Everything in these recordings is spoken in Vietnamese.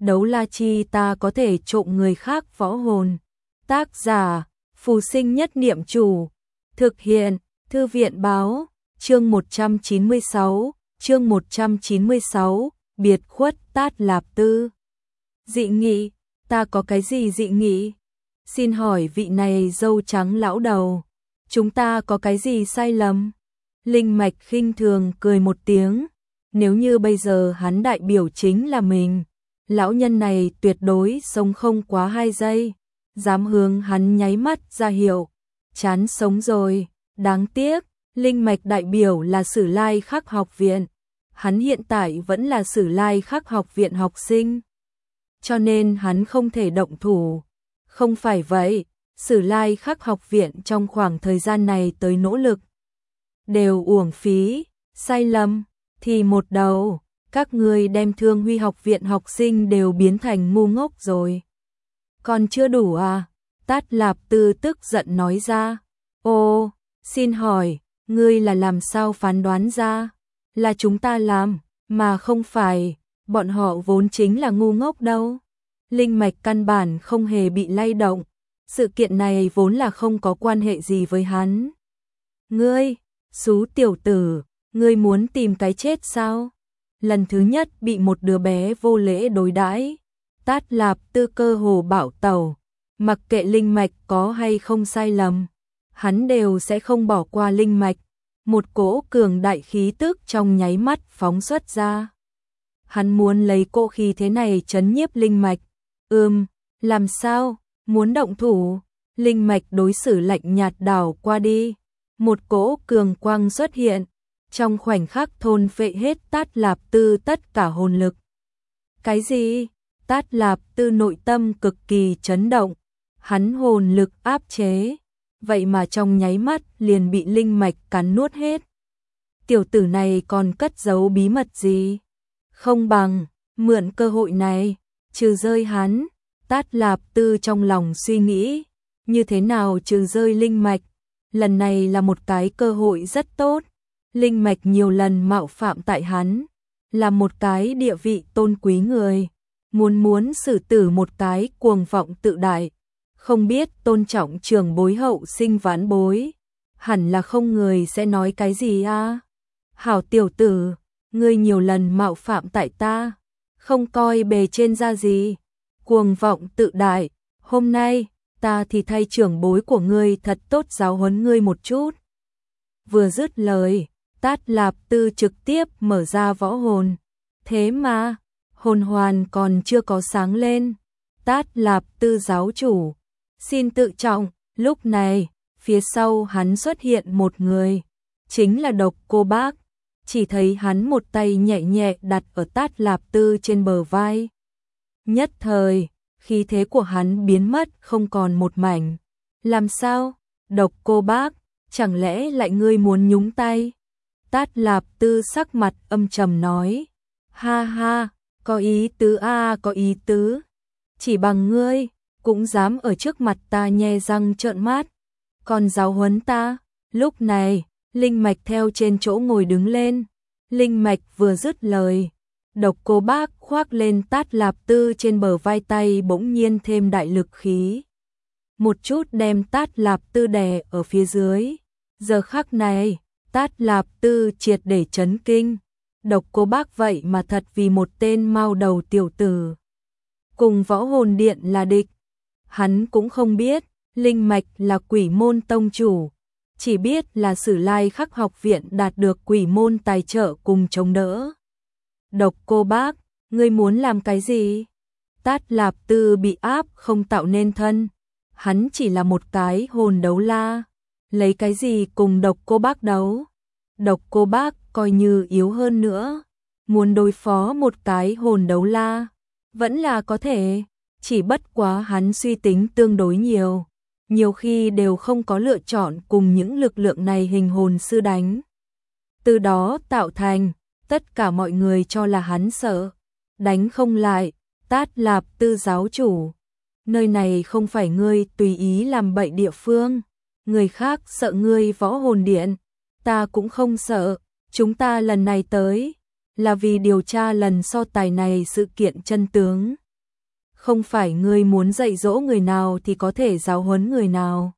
đấu la chi ta có thể trộm người khác võ hồn. Tác giả, Phù Sinh Nhất Niệm Chủ. Thực hiện, Thư viện báo, chương 196, biệt khuất Tát Lạp Tư. Dị nghị, ta có cái gì dị nghị? Xin hỏi vị này râu trắng lão đầu, chúng ta có cái gì sai lầm? Linh Mạch khinh thường cười một tiếng, nếu như bây giờ hắn đại biểu chính là mình, lão nhân này tuyệt đối sống không quá 2 giây, dám hướng hắn nháy mắt ra hiệu, chán sống rồi, đáng tiếc, Linh Mạch đại biểu là Sử Lai Khắc học viện, hắn hiện tại vẫn là Sử Lai Khắc học viện học sinh, cho nên hắn không thể động thủ. Không phải vậy, Sử Lai Khắc học viện trong khoảng thời gian này tới nỗ lực đều uổng phí, sai lầm thì một đầu, các ngươi đem Thương Huy học viện học sinh đều biến thành ngu ngốc rồi. Còn chưa đủ à? Tát Lạp Tư tức giận nói ra. Ô, xin hỏi, ngươi là làm sao phán đoán ra? Là chúng ta làm, mà không phải, bọn họ vốn chính là ngu ngốc đâu. Linh Mạch căn bản không hề bị lay động, sự kiện này vốn là không có quan hệ gì với hắn. Ngươi, xú tiểu tử, ngươi muốn tìm cái chết sao? Lần thứ nhất bị một đứa bé vô lễ đối đãi, Tát Lạp Tư cơ hồ bảo tẩu, mặc kệ Linh Mạch có hay không sai lầm, hắn đều sẽ không bỏ qua Linh Mạch. Một cỗ cường đại khí tức trong nháy mắt phóng xuất ra. Hắn muốn lấy cỗ khí thế này trấn nhiếp Linh Mạch. Làm sao? Muốn động thủ? Linh Mạch đối xử lạnh nhạt đảo qua đi. Một cỗ cường quang xuất hiện, trong khoảnh khắc thôn phệ hết Tát Lạp Tư tất cả hồn lực. Cái gì? Tát Lạp Tư nội tâm cực kỳ chấn động, hắn hồn lực áp chế, vậy mà trong nháy mắt liền bị Linh Mạch cắn nuốt hết. Tiểu tử này còn cất giấu bí mật gì? Không bằng mượn cơ hội này trừ rơi hắn. Tát Lạp Tư trong lòng suy nghĩ, như thế nào trừ rơi Linh Mạch? Lần này là một cái cơ hội rất tốt. Linh Mạch nhiều lần mạo phạm tại hắn, là một cái địa vị tôn quý người, muốn xử tử một cái cuồng vọng tự đại, không biết tôn trọng trưởng bối hậu sinh vãn bối, hẳn là không người sẽ nói cái gì à? Hảo tiểu tử, ngươi nhiều lần mạo phạm tại ta, không coi bề trên ra gì, cuồng vọng tự đại, hôm nay ta thì thay trưởng bối của ngươi thật tốt giáo huấn ngươi một chút. Vừa dứt lời, Tát Lạp Tư trực tiếp mở ra võ hồn, thế mà hồn hoàn còn chưa có sáng lên. Tát Lạp Tư giáo chủ, xin tự trọng. Lúc này, phía sau hắn xuất hiện một người, chính là Độc Cô Bác. Chỉ thấy hắn một tay nhẹ nhẹ đặt ở Tát Lạp Tư trên bờ vai. Nhất thời, khí thế của hắn biến mất không còn một mảnh. Làm sao? Độc Cô Bác, chẳng lẽ lại ngươi muốn nhúng tay? Tát Lạp Tư sắc mặt âm trầm nói. Ha ha, có ý tứ a, có ý tứ. Chỉ bằng ngươi, cũng dám ở trước mặt ta nhe răng trợn mắt, còn giáo huấn ta. Lúc này, Linh Mạch theo trên chỗ ngồi đứng lên. Linh Mạch vừa dứt lời, Độc Cô Bác khoác lên Tát Lạp Tư trên bờ vai, tay bỗng nhiên thêm đại lực khí, một chút đem Tát Lạp Tư đè ở phía dưới. Giờ khắc này, Tát Lạp Tư triệt để chấn kinh. Độc Cô Bác vậy mà thật vì một tên mao đầu tiểu tử cùng Võ Hồn Điện là địch. Hắn cũng không biết Linh Mạch là Quỷ Môn tông chủ, chỉ biết là Sử Lai Khắc học viện đạt được Quỷ Môn tài trợ cùng chống đỡ. Độc Cô Bác, ngươi muốn làm cái gì? Tát Lạp Tư bị áp không tạo nên thân, hắn chỉ là một cái hồn đấu la, lấy cái gì cùng Độc Cô Bác đấu? Độc Cô Bác coi như yếu hơn nữa, muốn đối phó một cái hồn đấu la, vẫn là có thể, chỉ bất quá hắn suy tính tương đối nhiều khi đều không có lựa chọn cùng những lực lượng này hình hồn sư đánh. Từ đó tạo thành, tất cả mọi người cho là hắn sợ, đánh không lại. Tát Lạp Tư giáo chủ, nơi này không phải ngươi tùy ý làm bậy địa phương, người khác sợ ngươi Võ Hồn Điện, ta cũng không sợ, chúng ta lần này tới là vì điều tra lần so tài này sự kiện chân tướng. không phải ngươi muốn dạy dỗ người nào thì có thể giáo huấn người nào.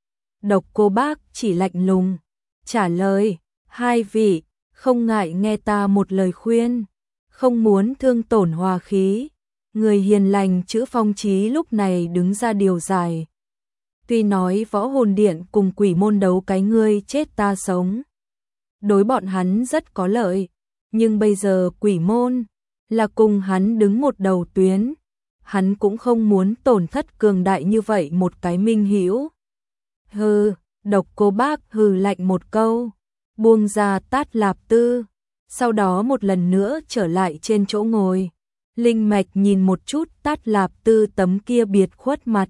Độc Cô Bác chỉ lạnh lùng trả lời, hai vị, không ngại nghe ta một lời khuyên, không muốn thương tổn hòa khí. Người hiền lành chữ Phong Chí lúc này đứng ra điều giải. Tuy nói Võ Hồn Điện cùng Quỷ Môn đấu cái ngươi chết ta sống, đối bọn hắn rất có lợi, nhưng bây giờ Quỷ Môn là cùng hắn đứng một đầu tuyến, hắn cũng không muốn tổn thất cường đại như vậy một cái minh hữu. Hừ, Độc Cô Bác hừ lạnh một câu, buông ra Tát Lạp Tư, sau đó một lần nữa trở lại trên chỗ ngồi. Linh Mạch nhìn một chút Tát Lạp Tư tấm kia biệt khuất mặt,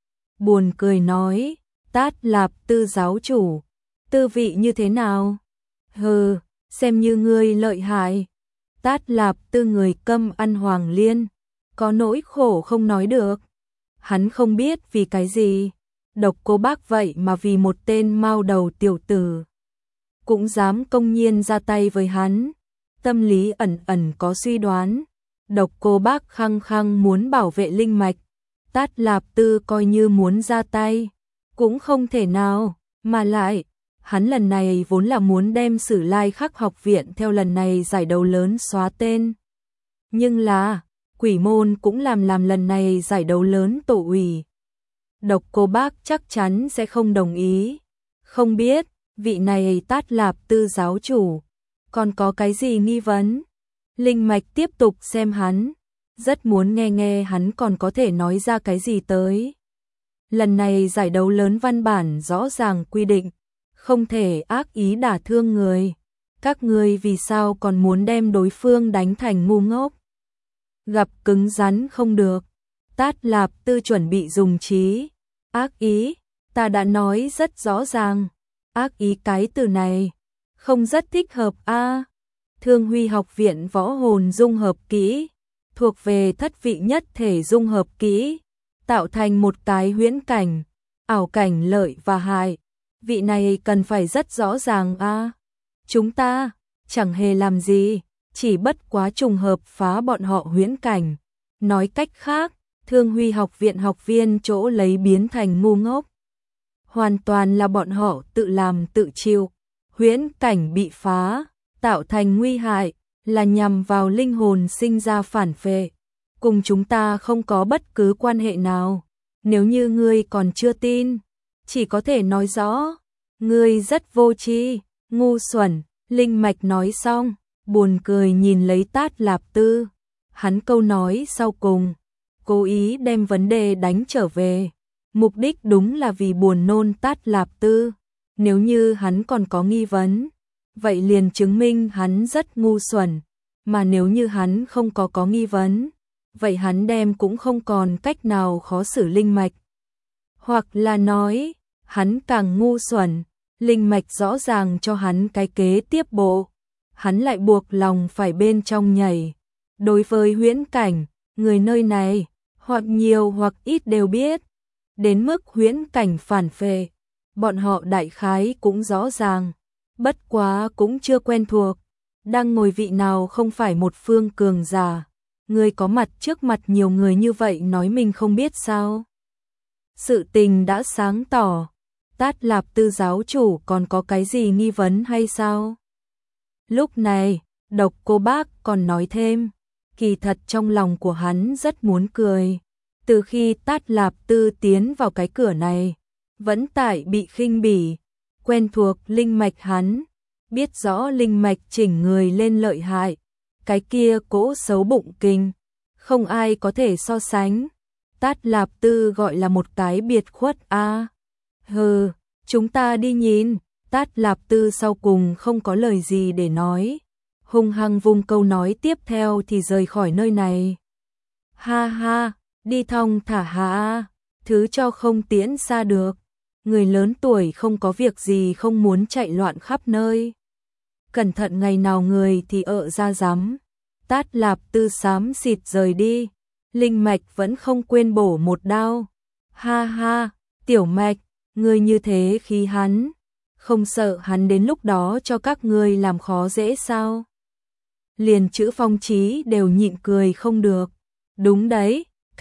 buồn cười nói, Tát Lạp Tư giáo chủ, tư vị như thế nào? Hừ, xem như ngươi lợi hại. Tát Lạp Tư người câm ăn hoàng liên, có nỗi khổ không nói được. Hắn không biết vì cái gì, Độc Cô Bác vậy mà vì một tên mao đầu tiểu tử cũng dám công nhiên ra tay với hắn. Tâm lý ẩn ẩn có suy đoán, Độc Cô Bác khăng khăng muốn bảo vệ linh mạch, Tát Lạp Tư coi như muốn ra tay cũng không thể nào, mà lại hắn lần này vốn là muốn đem Sử Lai Khắc học viện theo lần này giải đấu lớn xóa tên. Nhưng là Quỷ Môn cũng làm lần này giải đấu lớn tổ ủy. Độc Cô Bác chắc chắn sẽ không đồng ý. Không biết vị này Tát Lạp Tư giáo chủ còn có cái gì nghi vấn? Linh Mạch tiếp tục xem hắn, rất muốn nghe hắn còn có thể nói ra cái gì tới. Lần này giải đấu lớn văn bản rõ ràng quy định, không thể ác ý đả thương người. Các ngươi vì sao còn muốn đem đối phương đánh thành ngu ngốc? Gặp cứng rắn không được. Tát Lạp Tư chuẩn bị dùng trí. Ác ý, ta đã nói rất rõ ràng. Ác ý cái từ này không rất thích hợp a. Thương Huy học viện võ hồn dung hợp kỹ, thuộc về thất vị nhất thể dung hợp kỹ, tạo thành một cái huyễn cảnh, ảo cảnh lợi và hại. Vị này cần phải rất rõ ràng a. Chúng ta chẳng hề làm gì, chỉ bất quá trùng hợp phá bọn họ huyễn cảnh. Nói cách khác, Thương Huy học viện học viên chỗ lấy biến thành ngu ngốc. Hoàn toàn là bọn họ tự làm tự chịu. Huyễn cảnh bị phá, tạo thành nguy hại, là nhằm vào linh hồn sinh ra phản phệ. Cùng chúng ta không có bất cứ quan hệ nào. Nếu như ngươi còn chưa tin, chỉ có thể nói rõ, ngươi rất vô tri, ngu xuẩn. Linh Mạch nói xong, buồn cười nhìn lấy Tát Lạp Tư. Hắn câu nói sau cùng, cố ý đem vấn đề đánh trở về. Mục đích đúng là vì buồn nôn Tát Lạp Tư. Nếu như hắn còn có nghi vấn, vậy liền chứng minh hắn rất ngu xuẩn. Mà nếu như hắn không có nghi vấn, vậy hắn đem cũng không còn cách nào khó xử Linh Mạch. Hoặc là nói, hắn càng ngu xuẩn, Linh Mạch rõ ràng cho hắn cái kế tiếp bộ. Hắn lại buộc lòng phải bên trong nhảy. Đối với huyễn cảnh, người nơi này, hoặc nhiều hoặc ít đều biết. Đến mức huyễn cảnh phản phệ, bọn họ đại khái cũng rõ ràng. Bất quá cũng chưa quen thuộc. Đang ngồi vị nào không phải một phương cường giả. Người có mặt trước mặt nhiều người như vậy nói mình không biết sao. Sự tình đã sáng tỏ. Tát Lạp Tư giáo chủ còn có cái gì nghi vấn hay sao? Lúc này, Độc Cô Bác còn nói thêm. Kỳ thật trong lòng của hắn rất muốn cười. Từ khi Tát Lạp Tư tiến vào cái cửa này, vẫn tại bị khinh bỉ. Quen thuộc linh mạch hắn, biết rõ linh mạch chỉnh người lên lợi hại. Cái kia cỗ xấu bụng kinh, không ai có thể so sánh. Tát Lạp Tư gọi là một cái biệt khuất a. Hừ, chúng ta đi nhìn. Tát Lạp Tư sau cùng không có lời gì để nói, hung hăng vung câu nói tiếp theo thì rời khỏi nơi này. Ha ha, đi thong thả ha, thứ cho không tiễn xa được. Người lớn tuổi không có việc gì không muốn chạy loạn khắp nơi. Cẩn thận ngày nào người thì ra rắm. Tát Lạp Tư xám xịt rời đi. Linh Mạch vẫn không quên bổ một đao. Ha ha, Tiểu Mạch, ngươi như thế khí hắn, không sợ hắn đến lúc đó cho các ngươi làm khó dễ sao? Liền chữ Phong Chí đều nhịn cười không được. Đúng đấy,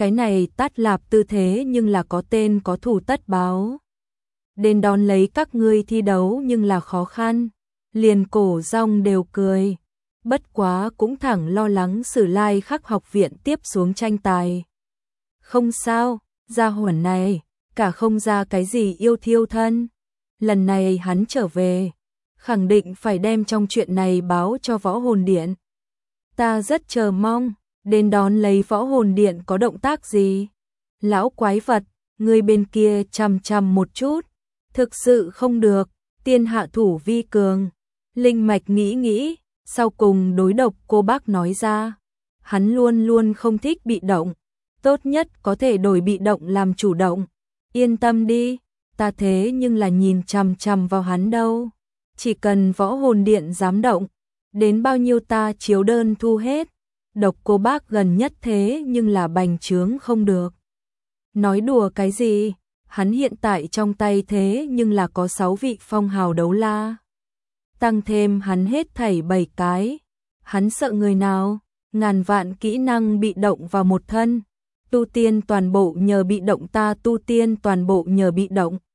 Cái này Tát Lạp Tư thế nhưng là có tên có thủ tất báo. Đến đón lấy các ngươi thi đấu nhưng là khó khăn. Liền Cổ Rong đều cười. Bất quá cũng thẳng lo lắng Sử Lai Khắc học viện tiếp xuống tranh tài. Không sao, gia hỏa này, cả không ra cái gì yêu thiêu thân. Lần này hắn trở về, khẳng định phải đem trong chuyện này báo cho Võ Hồn Điện. Ta rất chờ mong, đến đón lấy Võ Hồn Điện có động tác gì. Lão quái vật, người bên kia chằm chằm một chút. Thực sự không được, tiên hạ thủ vi cường. Linh Mạch nghĩ, sau cùng đối Độc Cô Bác nói ra. Hắn luôn luôn không thích bị động. Tốt nhất có thể đổi bị động làm chủ động. Yên tâm đi, ta thế nhưng là nhìn chằm chằm vào hắn đâu. Chỉ cần Võ Hồn Điện dám động, đến bao nhiêu ta chiếu đơn thu hết. Độc Cô Bác gần nhất thế nhưng là bành trướng không được. Nói đùa cái gì, hắn hiện tại trong tay thế nhưng là có 6 vị phong hào đấu la. Tăng thêm hắn hết thảy 7 cái. Hắn sợ người nào, ngàn vạn kỹ năng bị động vào một thân. Tu tiên toàn bộ nhờ bị động, ta tu tiên toàn bộ nhờ bị động.